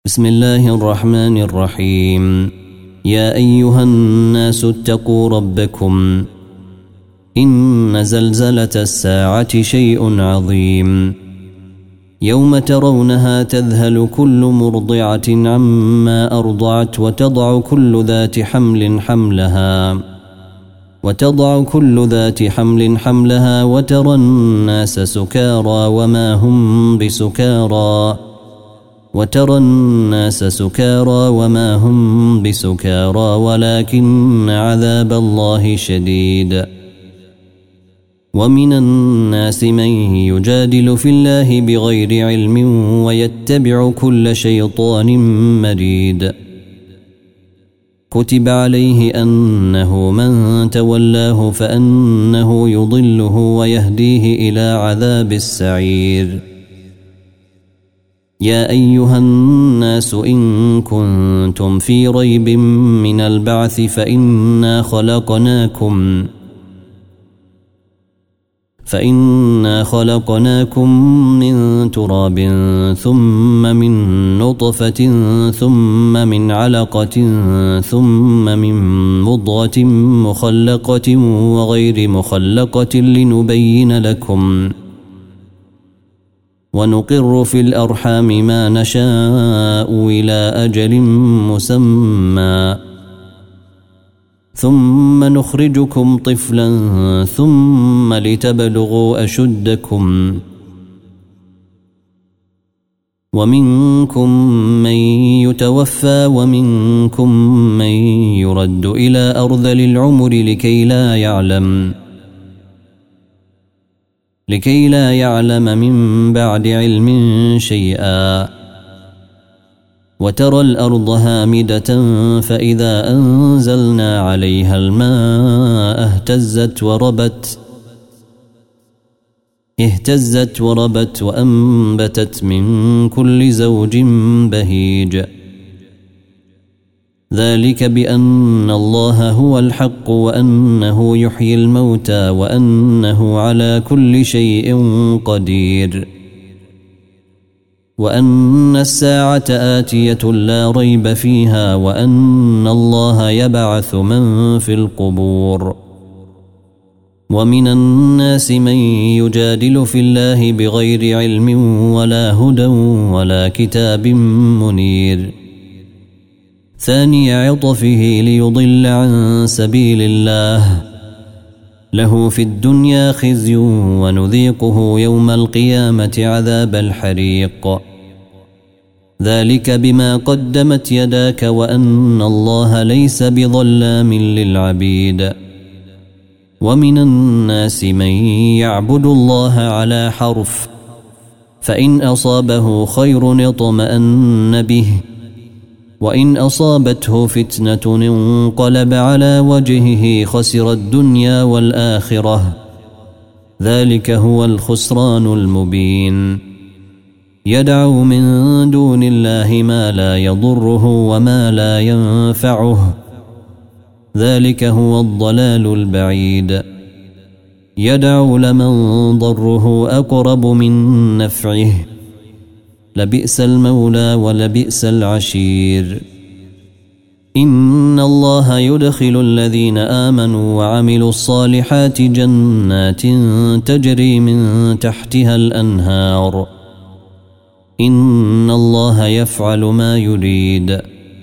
بسم الله الرحمن الرحيم. يا أيها الناس اتقوا ربكم إن زلزلة الساعة شيء عظيم يوم ترونها تذهل كل مرضعة عما أرضعت وتضع كل ذات حمل حملها وترى الناس سكارى وما هم بسكارى ولكن عذاب الله شديد. ومن الناس من يجادل في الله بغير علم ويتبع كل شيطان مريد. كتب عليه أنه من تولاه فأنه يضله ويهديه إلى عذاب السعير. يا أيها الناس إن كنتم في ريب من البعث فإنا خلقناكم من تراب ثم من نطفة ثم من علقة ثم من مضغة مخلقة وغير مخلقة لنبين لكم ونقر في الأرحام ما نشاء إلى أجل مسمى ثم نخرجكم طفلا ثم لتبلغوا أشدكم ومنكم من يتوفى ومنكم من يرد إلى أرذل العمر لكي لا يعلم من بعد علم شيئا. وترى الأرض هامدة فإذا أنزلنا عليها الماء اهتزت وربت وأنبتت من كل زوج بهيج. ذلك بأن الله هو الحق وأنه يحيي الموتى وأنه على كل شيء قدير وأن الساعة آتية لا ريب فيها وأن الله يبعث من في القبور. ومن الناس من يجادل في الله بغير علم ولا هدى ولا كتاب منير. ثاني عطفه ليضل عن سبيل الله له في الدنيا خزي ونذيقه يوم القيامة عذاب الحريق. ذلك بما قدمت يداك وأن الله ليس بظلام للعبيد. ومن الناس من يعبد الله على حرف فإن أصابه خير اطمأن به وإن أصابته فتنة انقلب على وجهه خسر الدنيا والآخرة. ذلك هو الخسران المبين. يدعو من دون الله ما لا يضره وما لا ينفعه. ذلك هو الضلال البعيد. يدعو لمن ضره أقرب من نفعه لبئس المولى ولبئس العشير. إن الله يدخل الذين آمنوا وعملوا الصالحات جنات تجري من تحتها الأنهار. إن الله يفعل ما يريد.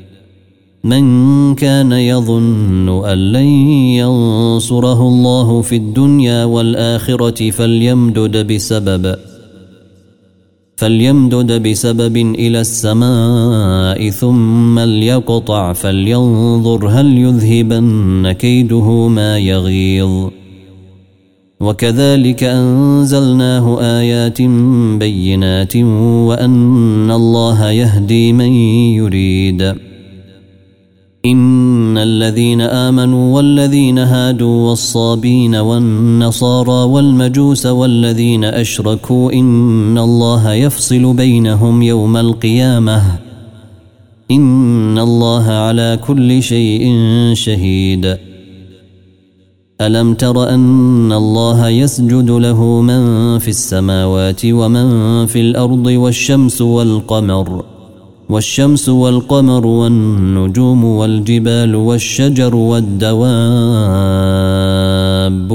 من كان يظن أن لن ينصره الله في الدنيا والآخرة فليمدد بسبب إلى السماء ثم ليقطع فلينظر هل يذهبن كيده ما يغيظ. وكذلك أنزلناه آيات بينات وأن الله يهدي من يريد. إن الذين آمنوا والذين هادوا والصابين والنصارى والمجوس والذين أشركوا إن الله يفصل بينهم يوم القيامة إن الله على كل شيء شهيد. ألم تر أن الله يسجد له من في السماوات ومن في الأرض والشمس والقمر والشمس والقمر والنجوم والجبال والشجر والدواب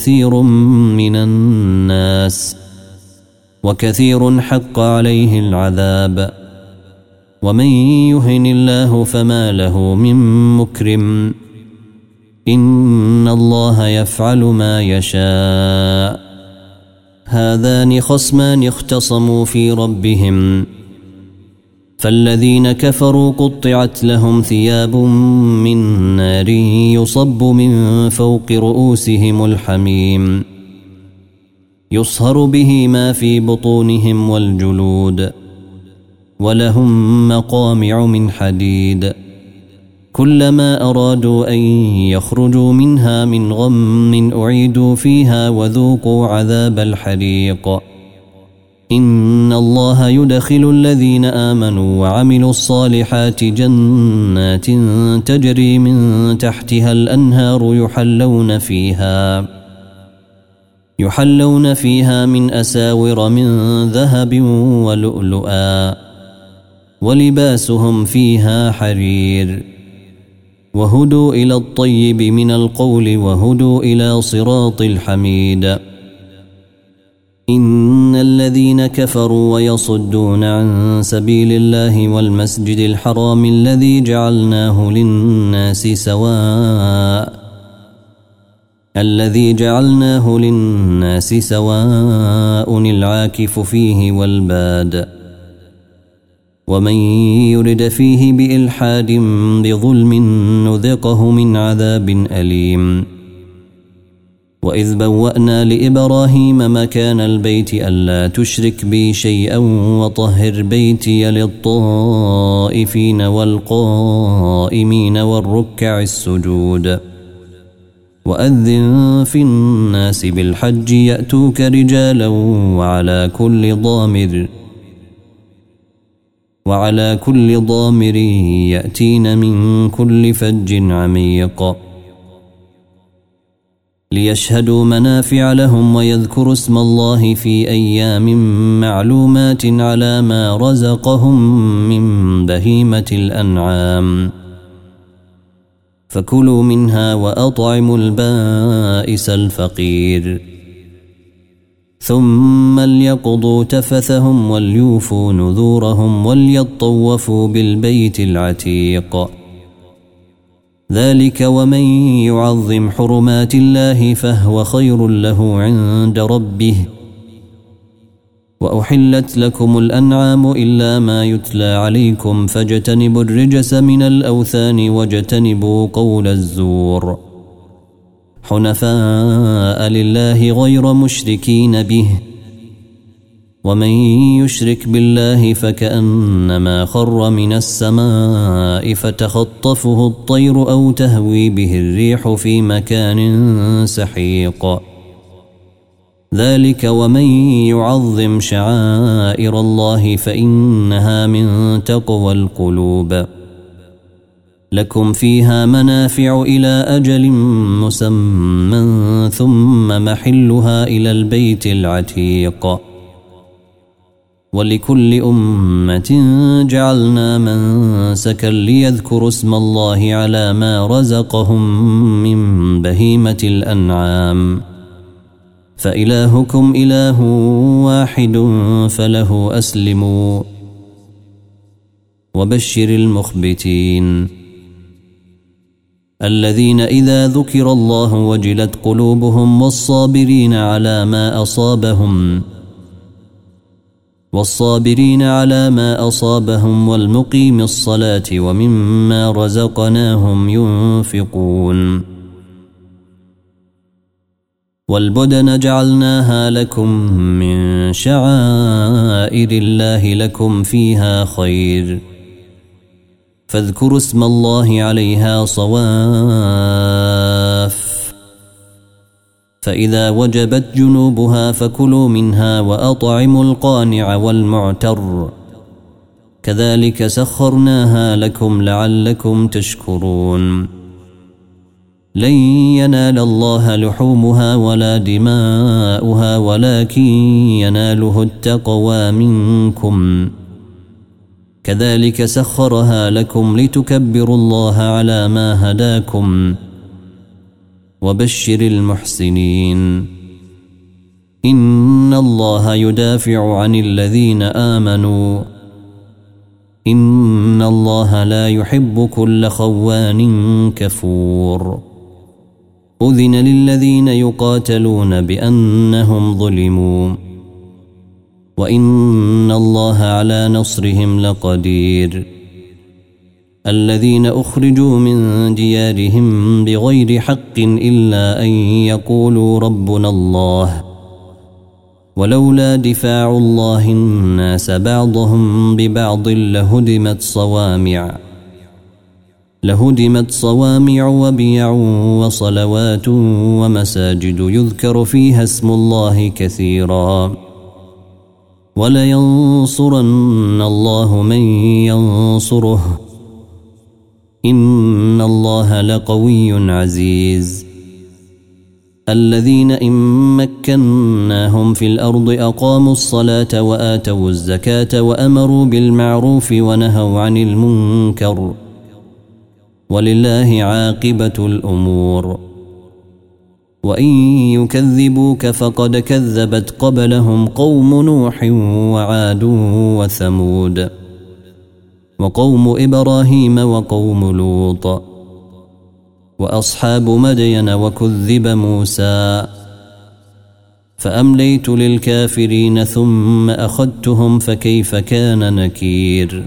وكثير حق عليه العذاب. ومن يهن الله فما له من مكرم، إن الله يفعل ما يشاء. هذان خصمان اختصموا في ربهم، فالذين كفروا قطعت لهم ثياب من نار يصب من فوق رؤوسهم الحميم، يصهر به ما في بطونهم والجلود، ولهم مقامع من حديد، كلما أرادوا أن يخرجوا منها من غم أعيدوا فيها وذوقوا عذاب الحريق. إن الله يدخل الذين آمنوا وعملوا الصالحات جنات تجري من تحتها الأنهار يحلون فيها من أساور من ذهب ولؤلؤا، ولباسهم فيها حرير، وهدوا إلى الطيب من القول وهدوا إلى صراط الحميد. إن الذين كفروا ويصدون عن سبيل الله والمسجد الحرام الذي جعلناه للناس سواء العاكف فيه والباد، ومن يرد فيه بإلحاد بظلم نذقه من عذاب أليم. وإذ بوأنا لإبراهيم مكان البيت ألا تشرك بي شيئا وطهر بيتي للطائفين والقائمين والركع السجود. وأذن في الناس بالحج يأتوك رجالا وعلى كل ضامر يأتين من كل فج عميق، ليشهدوا منافع لهم ويذكروا اسم الله في أيام معلومات على ما رزقهم من بهيمة الأنعام، فكلوا منها وأطعموا البائس الفقير، ثم ليقضوا تفثهم وليوفوا نذورهم وليطوفوا بالبيت العتيق. ذلك ومن يعظم حرمات الله فهو خير له عند ربه. وأحلت لكم الأنعام إلا ما يتلى عليكم فاجتنبوا الرجس من الأوثان واجتنبوا قول الزور، حنفاء لله غير مشركين به. ومن يشرك بالله فكأنما خر من السماء فتخطفه الطير أو تهوي به الريح في مكان سحيق. ذلك ومن يعظم شعائر الله فإنها من تقوى القلوب. لكم فيها منافع إلى أجل مسمى ثم محلها إلى البيت العتيق. ولكل أمة جعلنا منسكا ليذكروا اسم الله على ما رزقهم من بهيمة الأنعام، فإلهكم إله واحد فله أسلموا. وبشر المخبتين الذين إذا ذكر الله وجلت قلوبهم والصابرين على ما أصابهم والمقيم الصلاة ومما رزقناهم ينفقون. والبدن جعلناها لكم من شعائر الله لكم فيها خير، فاذكروا اسم الله عليها صواف، فإذا وجبت جنوبها فكلوا منها وأطعموا القانع والمعتر، كذلك سخرناها لكم لعلكم تشكرون. لن ينال الله لحومها ولا دماؤها ولكن يناله التقوى منكم، كذلك سخرها لكم لتكبروا الله على ما هداكم وبشر المحسنين. إن الله يدافع عن الذين آمنوا إن الله لا يحب كل خوان كفور. أذن للذين يقاتلون بأنهم ظلموا وإن الله على نصرهم لقدير. الذين أخرجوا من ديارهم بغير حق إلا أن يقولوا ربنا الله ولولا دفاع الله الناس بعضهم ببعض لهدمت صوامع وبيع وصلوات ومساجد يذكر فيها اسم الله كثيرا ولينصرن الله من ينصره إن الله لقوي عزيز. الذين إن مكناهم في الأرض أقاموا الصلاة وآتوا الزكاة وأمروا بالمعروف ونهوا عن المنكر ولله عاقبة الأمور. وإن يكذبوك فقد كذبت قبلهم قوم نوح وعاد وثمود وقوم إبراهيم وقوم لوط وأصحاب مدين وكذب موسى فأمليت للكافرين ثم أخذتهم فكيف كان نكير.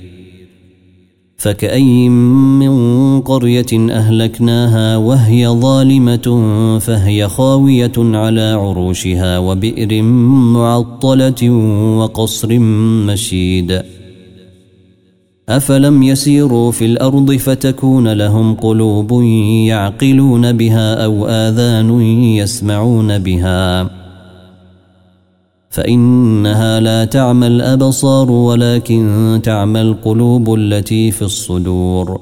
فكأي من قرية أهلكناها وهي ظالمة فهي خاوية على عروشها وبئر معطلة وقصر مشيد. أفلم يسيروا في الأرض فتكون لهم قلوب يعقلون بها أو آذان يسمعون بها فإنها لا تعمى الأبصار ولكن تعمى القلوب التي في الصدور.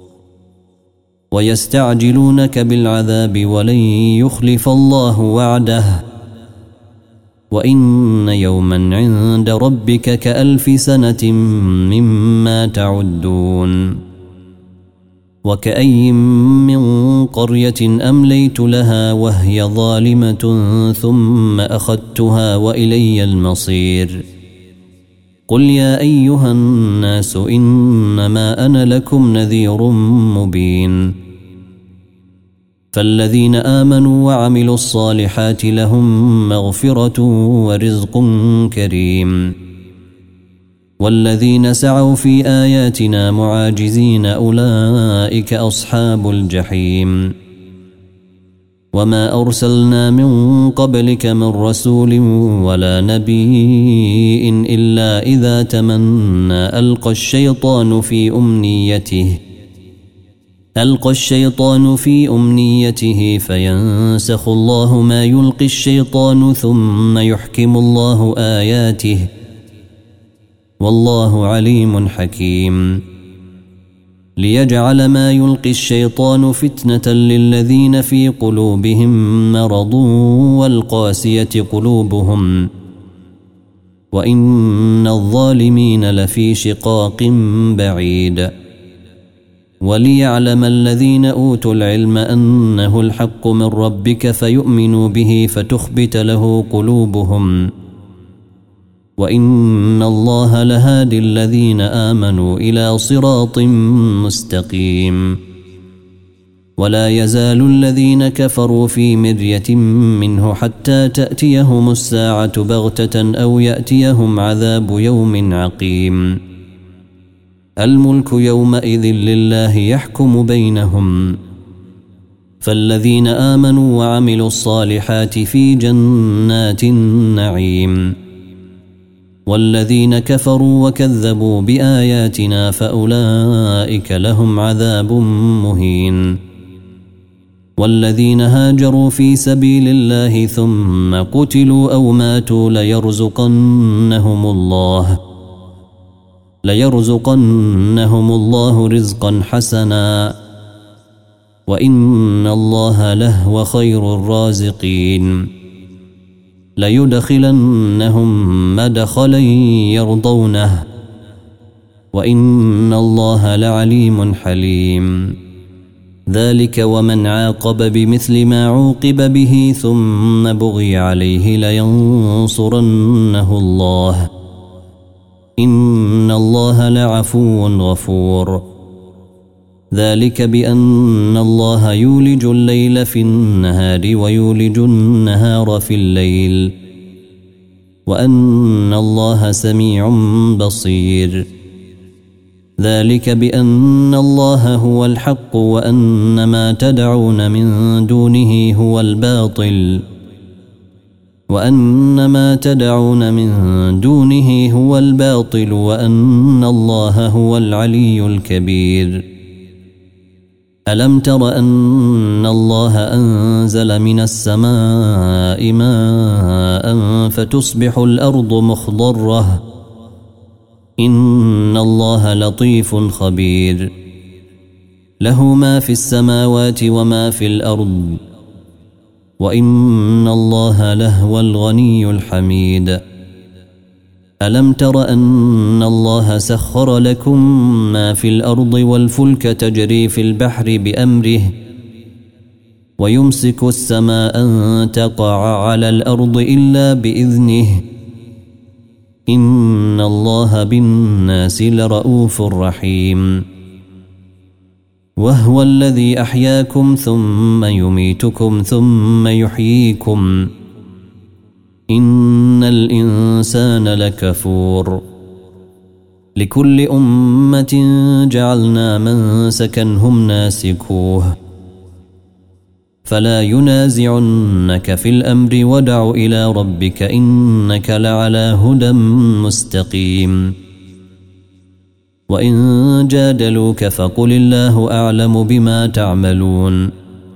ويستعجلونك بالعذاب ولن يخلف الله وعده وإن يوما عند ربك كألف سنة مما تعدون. وكأي من قرية أمليت لها وهي ظالمة ثم أخذتها وإلي المصير. قل يا أيها الناس إنما أنا لكم نذير مبين. فالذين آمنوا وعملوا الصالحات لهم مغفرة ورزق كريم. والذين سعوا في آياتنا معاجزين أولئك أصحاب الجحيم. وما أرسلنا من قبلك من رسول ولا نبي إلا إذا تمنى ألقى الشيطان في أمنيته فينسخ الله ما يلقي الشيطان ثم يحكم الله آياته والله عليم حكيم. ليجعل ما يلقي الشيطان فتنة للذين في قلوبهم مرض والقاسية قلوبهم وإن الظالمين لفي شقاق بعيد. وليعلم الذين أوتوا العلم أنه الحق من ربك فيؤمنوا به فتخبت له قلوبهم وإن الله لهادي الذين آمنوا إلى صراط مستقيم. ولا يزال الذين كفروا في مرية منه حتى تأتيهم الساعة بغتة أو يأتيهم عذاب يوم عقيم. الملك يومئذ لله يحكم بينهم. فالذين آمنوا وعملوا الصالحات في جنات النعيم والذين كفروا وكذبوا بآياتنا فأولئك لهم عذاب مهين. والذين هاجروا في سبيل الله ثم قتلوا أو ماتوا ليرزقنهم الله رزقا حسنا وإن الله لهو خير الرازقين. ليدخلنهم مدخلا يرضونه وإن الله لعليم حليم. ذلك ومن عاقب بمثل ما عوقب به ثم بغي عليه لينصرنه الله إن الله لعفو غفور. ذلك بأن الله يولج الليل في النهار ويولج النهار في الليل وأن الله سميع بصير. ذلك بأن الله هو الحق وأن ما تدعون من دونه هو الباطل وأن الله هو العلي الكبير. ألم تر أن الله أنزل من السماء ماء فتصبح الأرض مخضرة إن الله لطيف خبير. له ما في السماوات وما في الأرض وإن الله لهو الغني الحميد. ألم تر أن الله سخر لكم ما في الأرض والفلك تجري في البحر بأمره ويمسك السماء أن تقع على الأرض إلا بإذنه إن الله بالناس لرؤوف رحيم. وهو الذي أحياكم ثم يميتكم ثم يحييكم إن الإنسان لكفور. لكل أمة جعلنا منسكا هم ناسكوه فلا ينازعنك في الأمر ودع إلى ربك إنك لعلى هدى مستقيم. وإن جادلوك فقل الله أعلم بما تعملون.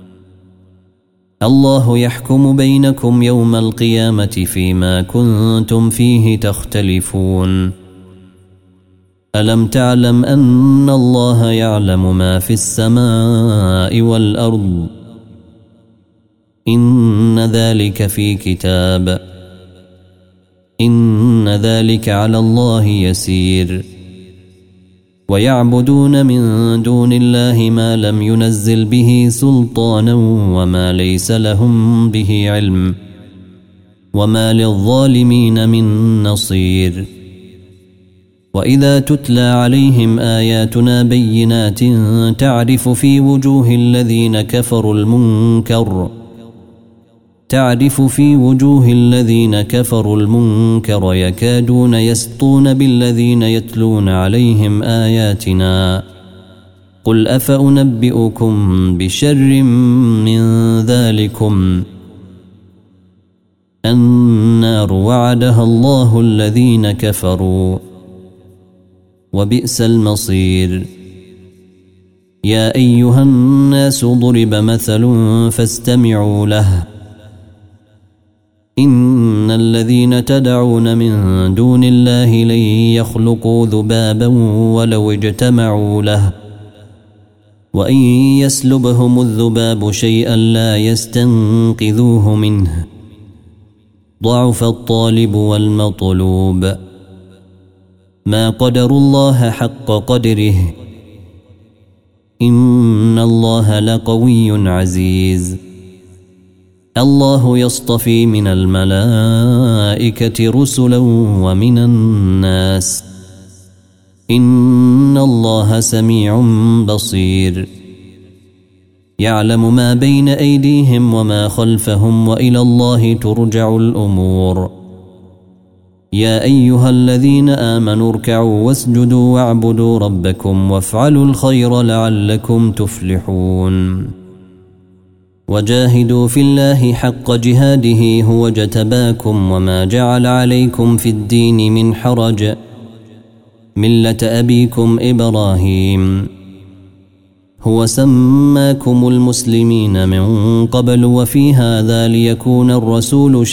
الله يحكم بينكم يوم القيامة فيما كنتم فيه تختلفون. ألم تعلم أن الله يعلم ما في السماء والأرض إن ذلك في كتاب إن ذلك على الله يسير. ويعبدون من دون الله ما لم ينزل به سلطانا وما ليس لهم به علم وما للظالمين من نصير. وإذا تتلى عليهم آياتنا بينات تعرف في وجوه الذين كفروا المنكر يكادون يسطون بالذين يتلون عليهم آياتنا. قل أفأنبئكم بشر من ذلكم النار وعدها الله الذين كفروا وبئس المصير. يا أيها الناس ضرب مثل فاستمعوا له إن الذين تدعون من دون الله لن يخلقوا ذبابا ولو اجتمعوا له وإن يسلبهم الذباب شيئا لا يستنقذوه منه ضعف الطالب والمطلوب. ما قدروا الله حق قدره إن الله لقوي عزيز. الله يصطفي من الملائكة رسلا ومن الناس إن الله سميع بصير. يعلم ما بين أيديهم وما خلفهم وإلى الله ترجع الأمور. يا أيها الذين آمنوا اركعوا واسجدوا واعبدوا ربكم وافعلوا الخير لعلكم تفلحون. وجاهدوا في الله حق جهاده هو اجتباكم وما جعل عليكم في الدين من حرج ملة أبيكم إبراهيم هو سماكم المسلمين من قبل وفي هذا ليكون الرسول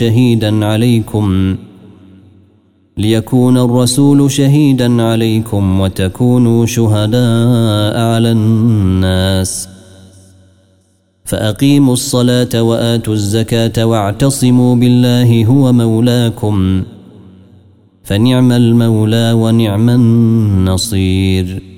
شهيدا عليكم وتكونوا شهداء على الناس. فأقيموا الصلاة وآتوا الزكاة واعتصموا بالله هو مولاكم فنعم المولى ونعم النصير.